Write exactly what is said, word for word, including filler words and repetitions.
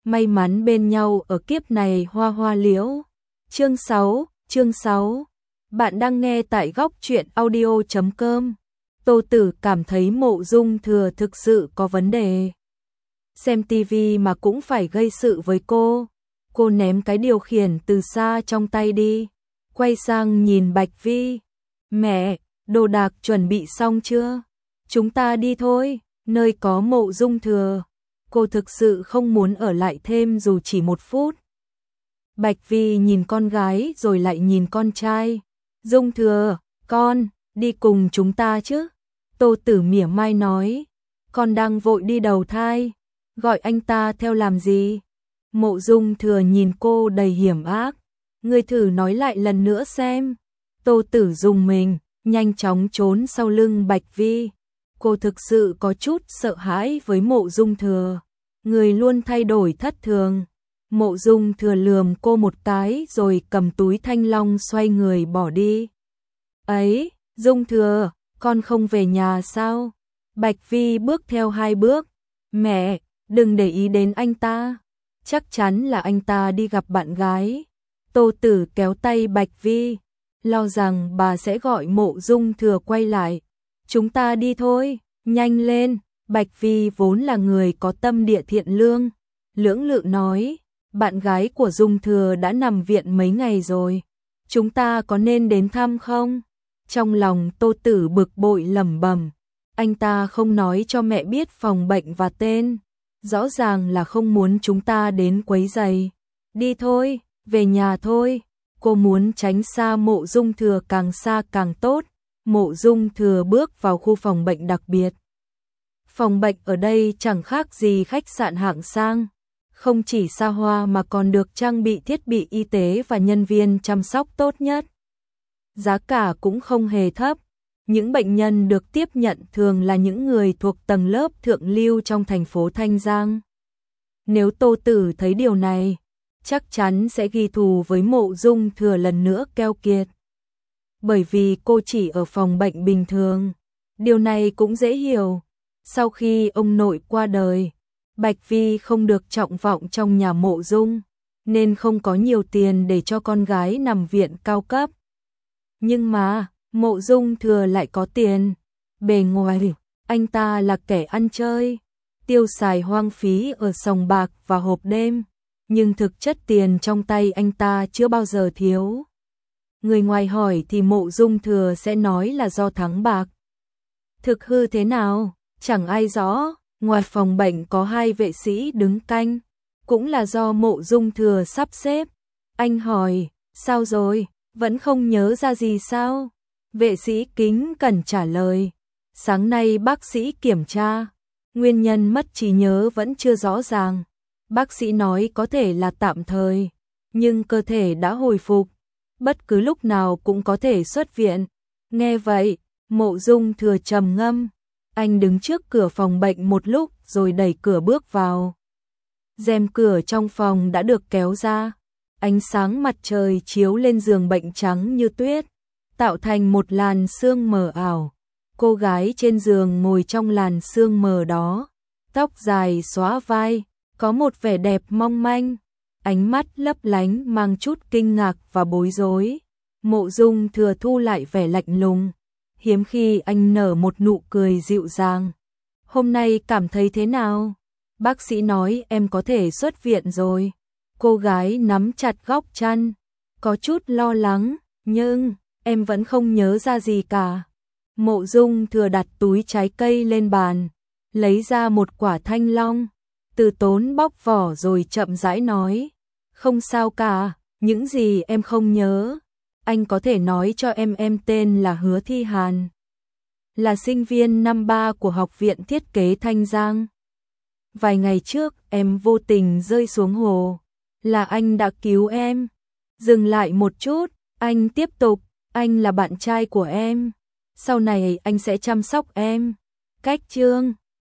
may mắn bên nhau ở kiếp này hoa hoa liễu. Chương sáu, chương sáu. Bạn đang nghe tại góc truyện audio chấm com. Tô Tử cảm thấy Mộ Dung Thừa thực sự có vấn đề. Xem tivi mà cũng phải gây sự với cô. Cô ném cái điều khiển từ xa trong tay đi, quay sang nhìn Bạch Vi. Mẹ, đồ đạc chuẩn bị xong chưa? Chúng ta đi thôi, nơi có Mộ Dung Thừa. Cô thực sự không muốn ở lại thêm dù chỉ một phút. Bạch Vi nhìn con gái rồi lại nhìn con trai. Dung Thừa, con, đi cùng chúng ta chứ? Tô Tử mỉa mai nói, con đang vội đi đầu thai, gọi anh ta theo làm gì? Mộ Dung Thừa nhìn cô đầy hiểm ác, ngươi thử nói lại lần nữa xem. Tô Tử dùng mình, nhanh chóng trốn sau lưng Bạch Vi. Cô thực sự có chút sợ hãi với Mộ Dung Thừa, người luôn thay đổi thất thường. Mộ Dung Thừa lườm cô một cái rồi cầm túi thanh long xoay người bỏ đi. Ấy, Dung Thừa, con không về nhà sao? Bạch Vi bước theo hai bước. Mẹ, đừng để ý đến anh ta. Chắc chắn là anh ta đi gặp bạn gái. Tô Tử kéo tay Bạch Vi, lo rằng bà sẽ gọi Mộ Dung Thừa quay lại. Chúng ta đi thôi, nhanh lên. Bạch Vi vốn là người có tâm địa thiện lương, lưỡng lự nói, bạn gái của Dung Thừa đã nằm viện mấy ngày rồi, chúng ta có nên đến thăm không? Trong lòng Tô Tử bực bội lẩm bẩm, anh ta không nói cho mẹ biết phòng bệnh và tên, rõ ràng là không muốn chúng ta đến quấy rầy. Đi thôi, về nhà thôi. Cô muốn tránh xa Mộ Dung Thừa càng xa càng tốt. Mộ Dung Thừa bước vào khu phòng bệnh đặc biệt. Phòng bệnh ở đây chẳng khác gì khách sạn hạng sang, không chỉ xa hoa mà còn được trang bị thiết bị y tế và nhân viên chăm sóc tốt nhất. Giá cả cũng không hề thấp, những bệnh nhân được tiếp nhận thường là những người thuộc tầng lớp thượng lưu trong thành phố Thanh Giang. Nếu Tô Tử thấy điều này, chắc chắn sẽ ghi thù với Mộ Dung Thừa lần nữa keo kiệt. Bởi vì cô chỉ ở phòng bệnh bình thường, điều này cũng dễ hiểu. Sau khi ông nội qua đời, Bạch Vi không được trọng vọng trong nhà Mộ Dung, nên không có nhiều tiền để cho con gái nằm viện cao cấp. Nhưng mà, Mộ Dung Thừa lại có tiền. Bề ngoài, anh ta là kẻ ăn chơi, tiêu xài hoang phí ở sòng bạc và hộp đêm, nhưng thực chất tiền trong tay anh ta chưa bao giờ thiếu. Người ngoài hỏi thì Mộ Dung Thừa sẽ nói là do thắng bạc. Thực hư thế nào? Chẳng ai rõ. Ngoài phòng bệnh có hai vệ sĩ đứng canh, cũng là do Mộ Dung Thừa sắp xếp. Anh hỏi, sao rồi, vẫn không nhớ ra gì sao? Vệ sĩ kính cẩn trả lời, sáng nay bác sĩ kiểm tra, nguyên nhân mất trí nhớ vẫn chưa rõ ràng. Bác sĩ nói có thể là tạm thời, nhưng cơ thể đã hồi phục, bất cứ lúc nào cũng có thể xuất viện. Nghe vậy, Mộ Dung Thừa trầm ngâm. Anh đứng trước cửa phòng bệnh một lúc rồi đẩy cửa bước vào. Rèm cửa trong phòng đã được kéo ra. Ánh sáng mặt trời chiếu lên giường bệnh trắng như tuyết, tạo thành một làn sương mờ ảo. Cô gái trên giường ngồi trong làn sương mờ đó, tóc dài xõa vai, có một vẻ đẹp mong manh, ánh mắt lấp lánh mang chút kinh ngạc và bối rối. Mộ Dung Thừa thu lại vẻ lạnh lùng, hiếm khi anh nở một nụ cười dịu dàng. Hôm nay cảm thấy thế nào? Bác sĩ nói em có thể xuất viện rồi. Cô gái nắm chặt góc chăn, có chút lo lắng, nhưng em vẫn không nhớ ra gì cả. Mộ Dung Thừa đặt túi trái cây lên bàn, lấy ra một quả thanh long, từ tốn bóc vỏ rồi chậm rãi nói, không sao cả, những gì em không nhớ. Anh có thể nói cho em em tên là Hứa Thi Hàn, là sinh viên năm ba của Học viện Thiết kế Thanh Giang. Vài ngày trước em vô tình rơi xuống hồ, là anh đã cứu em. Dừng lại một chút, anh tiếp tục, anh là bạn trai của em, sau này anh sẽ chăm sóc em. Cách chương